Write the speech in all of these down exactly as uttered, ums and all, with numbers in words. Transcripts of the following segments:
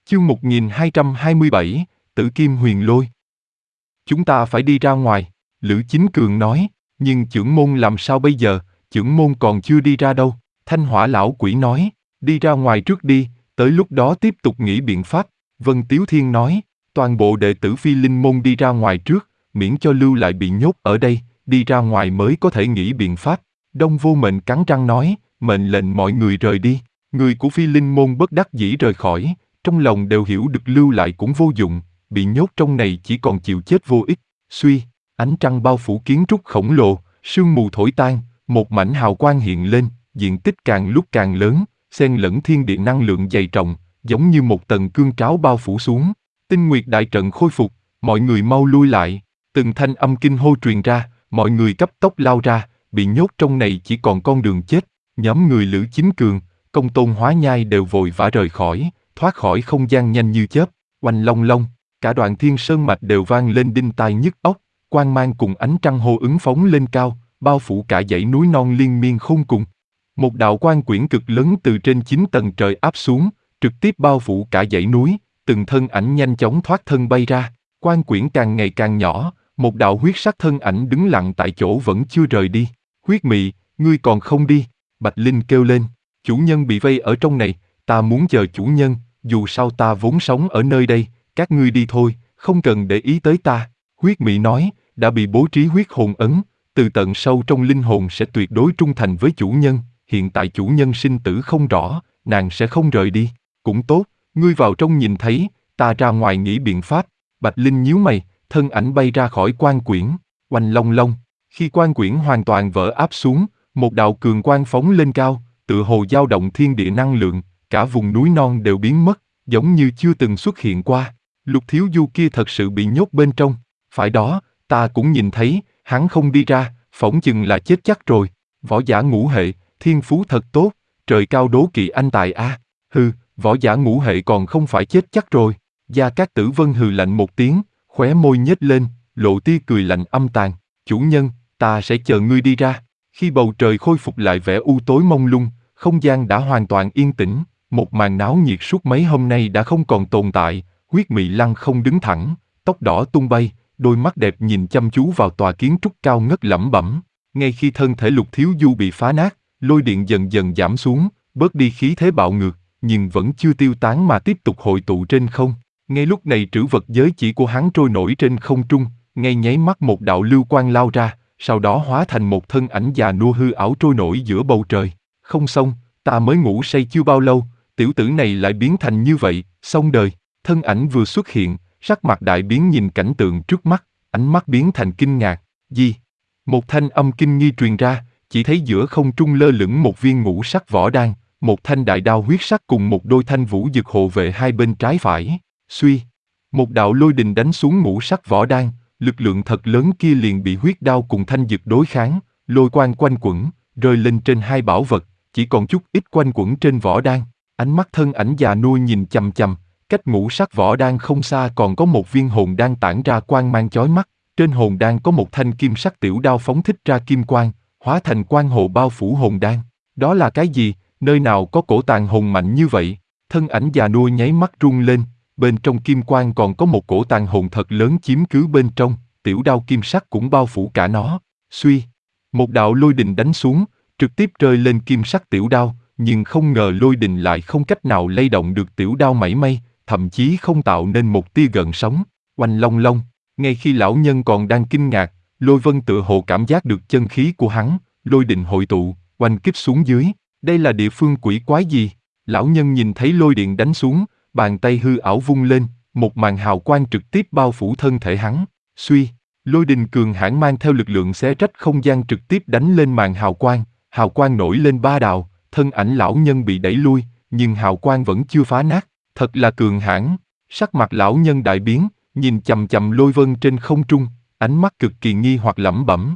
Chương một nghìn hai trăm hai mươi bảy, Tử Kim Huyền Lôi. Chúng ta phải đi ra ngoài, Lữ Chính Cường nói, nhưng chưởng môn làm sao bây giờ, chưởng môn còn chưa đi ra đâu. Thanh Hỏa lão quỷ nói, đi ra ngoài trước đi, tới lúc đó tiếp tục nghĩ biện pháp. Vân Tiếu Thiên nói, toàn bộ đệ tử Phi Linh môn đi ra ngoài trước, miễn cho lưu lại bị nhốt ở đây, đi ra ngoài mới có thể nghĩ biện pháp. Đông Vô Mệnh cắn răng nói, mệnh lệnh mọi người rời đi. Người của Phi Linh môn bất đắc dĩ rời khỏi, trong lòng đều hiểu được lưu lại cũng vô dụng, bị nhốt trong này chỉ còn chịu chết vô ích. Suy, ánh trăng bao phủ kiến trúc khổng lồ, sương mù thổi tan, một mảnh hào quang hiện lên, diện tích càng lúc càng lớn, xen lẫn thiên địa năng lượng dày trọng, giống như một tầng cương tráo bao phủ xuống. Tinh Nguyệt đại trận khôi phục, mọi người mau lui lại. Từng thanh âm kinh hô truyền ra, mọi người cấp tốc lao ra, bị nhốt trong này chỉ còn con đường chết. Nhóm người Lữ Chính Cường, Công Tôn Hóa Nhai đều vội vã rời khỏi, thoát khỏi không gian nhanh như chớp. Oanh long long, cả đoạn thiên sơn mạch đều vang lên đinh tai nhức óc, quang mang cùng ánh trăng hô ứng phóng lên cao, bao phủ cả dãy núi non liên miên khôn cùng. Một đạo quang quyển cực lớn từ trên chín tầng trời áp xuống, trực tiếp bao phủ cả dãy núi, từng thân ảnh nhanh chóng thoát thân bay ra. Quang quyển càng ngày càng nhỏ, một đạo huyết sắc thân ảnh đứng lặng tại chỗ vẫn chưa rời đi. Huyết Mị, ngươi còn không đi? Bạch Linh kêu lên, chủ nhân bị vây ở trong này, ta muốn chờ chủ nhân, dù sao ta vốn sống ở nơi đây, các ngươi đi thôi, không cần để ý tới ta. Huyết Mị nói, đã bị bố trí huyết hồn ấn, từ tận sâu trong linh hồn sẽ tuyệt đối trung thành với chủ nhân, hiện tại chủ nhân sinh tử không rõ, nàng sẽ không rời đi. Cũng tốt, ngươi vào trong nhìn thấy, ta ra ngoài nghĩ biện pháp. Bạch Linh nhíu mày, thân ảnh bay ra khỏi quan quyển, oanh long long. Khi quan quyển hoàn toàn vỡ áp xuống, một đạo cường quang phóng lên cao, tựa hồ dao động thiên địa năng lượng, cả vùng núi non đều biến mất, giống như chưa từng xuất hiện qua. Lục Thiếu Du kia thật sự bị nhốt bên trong. Phải đó, ta cũng nhìn thấy, hắn không đi ra, phỏng chừng là chết chắc rồi. Võ giả ngũ hệ, thiên phú thật tốt, trời cao đố kỵ anh tài a. À. Hừ, võ giả ngũ hệ còn không phải chết chắc rồi. Gia Cát Tử Vân hừ lạnh một tiếng, khóe môi nhếch lên, lộ tia cười lạnh âm tàn. Chủ nhân, ta sẽ chờ ngươi đi ra. Khi bầu trời khôi phục lại vẻ u tối mông lung, không gian đã hoàn toàn yên tĩnh, một màn náo nhiệt suốt mấy hôm nay đã không còn tồn tại. Huyết Mị lăng không đứng thẳng, tóc đỏ tung bay, đôi mắt đẹp nhìn chăm chú vào tòa kiến trúc cao ngất lẩm bẩm. Ngay khi thân thể Lục Thiếu Du bị phá nát, lôi điện dần dần giảm xuống, bớt đi khí thế bạo ngược, nhưng vẫn chưa tiêu tán mà tiếp tục hội tụ trên không. Ngay lúc này trữ vật giới chỉ của hắn trôi nổi trên không trung, ngay nháy mắt một đạo lưu quang lao ra, sau đó hóa thành một thân ảnh già nua hư ảo trôi nổi giữa bầu trời. Không xong, ta mới ngủ say chưa bao lâu, tiểu tử này lại biến thành như vậy, xong đời. Thân ảnh vừa xuất hiện, sắc mặt đại biến nhìn cảnh tượng trước mắt, ánh mắt biến thành kinh ngạc. Gì? Một thanh âm kinh nghi truyền ra, chỉ thấy giữa không trung lơ lửng một viên ngũ sắc võ đan, một thanh đại đao huyết sắc cùng một đôi thanh vũ dực hộ vệ hai bên trái phải. Suy, một đạo lôi đình đánh xuống ngũ sắc võ đan, lực lượng thật lớn kia liền bị huyết đao cùng thanh dực đối kháng, lôi quang quanh quẩn, rơi lên trên hai bảo vật, chỉ còn chút ít quanh quẩn trên võ đan. Ánh mắt thân ảnh già nua nhìn chằm chằm, cách ngũ sắc võ đan không xa còn có một viên hồn đan tản ra quang mang chói mắt, trên hồn đan có một thanh kim sắc tiểu đao phóng thích ra kim quang, hóa thành quang hồ bao phủ hồn đan. Đó là cái gì? Nơi nào có cổ tàng hồn mạnh như vậy? Thân ảnh già nua nháy mắt rung lên, bên trong kim quang còn có một cổ tàng hồn thật lớn chiếm cứ bên trong, tiểu đao kim sắc cũng bao phủ cả nó. Suy, một đạo lôi đình đánh xuống, trực tiếp rơi lên kim sắc tiểu đao, nhưng không ngờ lôi đình lại không cách nào lay động được tiểu đao mảy may, thậm chí không tạo nên một tia gợn sóng. Oanh long long, ngay khi lão nhân còn đang kinh ngạc, Lôi Vân tựa hồ cảm giác được chân khí của hắn, lôi đình hội tụ, oanh kích xuống dưới. Đây là địa phương quỷ quái gì? Lão nhân nhìn thấy lôi điện đánh xuống, bàn tay hư ảo vung lên, một màn hào quang trực tiếp bao phủ thân thể hắn. Suy, lôi đình cường hãn mang theo lực lượng xé rách không gian trực tiếp đánh lên màn hào quang, hào quang nổi lên ba đạo, thân ảnh lão nhân bị đẩy lui, nhưng hào quang vẫn chưa phá nát. Thật là cường hãn. Sắc mặt lão nhân đại biến, nhìn chằm chằm Lôi Vân trên không trung, ánh mắt cực kỳ nghi hoặc lẩm bẩm.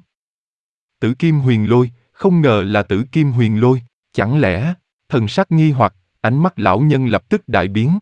Tử Kim Huyền Lôi, không ngờ là Tử Kim Huyền Lôi, chẳng lẽ? Thần sắc nghi hoặc, ánh mắt lão nhân lập tức đại biến.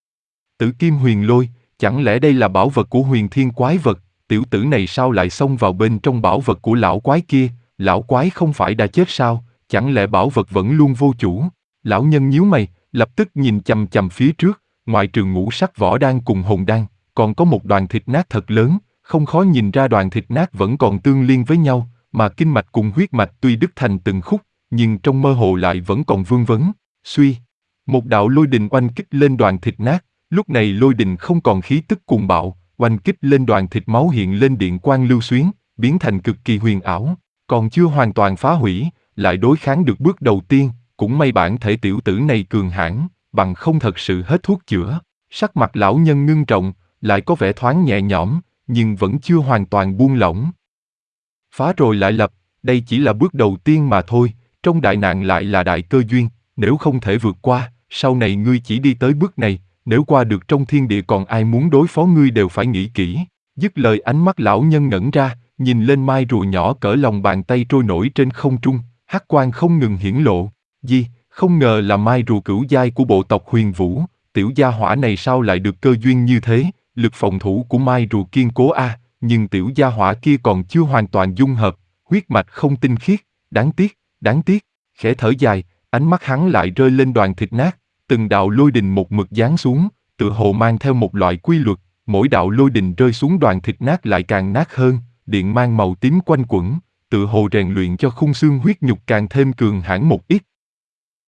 Tử Kim Huyền Lôi, chẳng lẽ đây là bảo vật của Huyền Thiên quái vật? Tiểu tử này sao lại xông vào bên trong bảo vật của lão quái kia? Lão quái không phải đã chết sao? Chẳng lẽ bảo vật vẫn luôn vô chủ? Lão nhân nhíu mày, lập tức nhìn chằm chằm phía trước, ngoại trừ ngũ sắc võ đan cùng hồn đan, còn có một đoàn thịt nát thật lớn, không khó nhìn ra đoàn thịt nát vẫn còn tương liên với nhau, mà kinh mạch cùng huyết mạch tuy đứt thành từng khúc, nhưng trong mơ hồ lại vẫn còn vương vấn. Suy, một đạo lôi đình oanh kích lên đoàn thịt nát, lúc này lôi đình không còn khí tức cuồng bạo, oanh kích lên đoàn thịt máu hiện lên điện quang lưu xuyến, biến thành cực kỳ huyền ảo, còn chưa hoàn toàn phá hủy, lại đối kháng được bước đầu tiên, cũng may bản thể tiểu tử này cường hãn, bằng không thật sự hết thuốc chữa. Sắc mặt lão nhân ngưng trọng, lại có vẻ thoáng nhẹ nhõm, nhưng vẫn chưa hoàn toàn buông lỏng. Phá rồi lại lập, đây chỉ là bước đầu tiên mà thôi, trong đại nạn lại là đại cơ duyên, nếu không thể vượt qua, sau này ngươi chỉ đi tới bước này, nếu qua được trong thiên địa còn ai muốn đối phó ngươi đều phải nghĩ kỹ. Dứt lời ánh mắt lão nhân ngẩn ra, nhìn lên mai rùa nhỏ cỡ lòng bàn tay trôi nổi trên không trung, hắc quang không ngừng hiển lộ. Gì, không ngờ là mai rùa cửu giai của bộ tộc Huyền Vũ, tiểu gia hỏa này sao lại được cơ duyên như thế, lực phòng thủ của mai rùa kiên cố a, nhưng tiểu gia hỏa kia còn chưa hoàn toàn dung hợp, huyết mạch không tinh khiết, đáng tiếc, đáng tiếc. Khẽ thở dài, ánh mắt hắn lại rơi lên đoàn thịt nát, từng đạo lôi đình một mực giáng xuống, tựa hồ mang theo một loại quy luật, mỗi đạo lôi đình rơi xuống đoàn thịt nát lại càng nát hơn, điện mang màu tím quanh quẩn, tựa hồ rèn luyện cho khung xương huyết nhục càng thêm cường hãn một ít.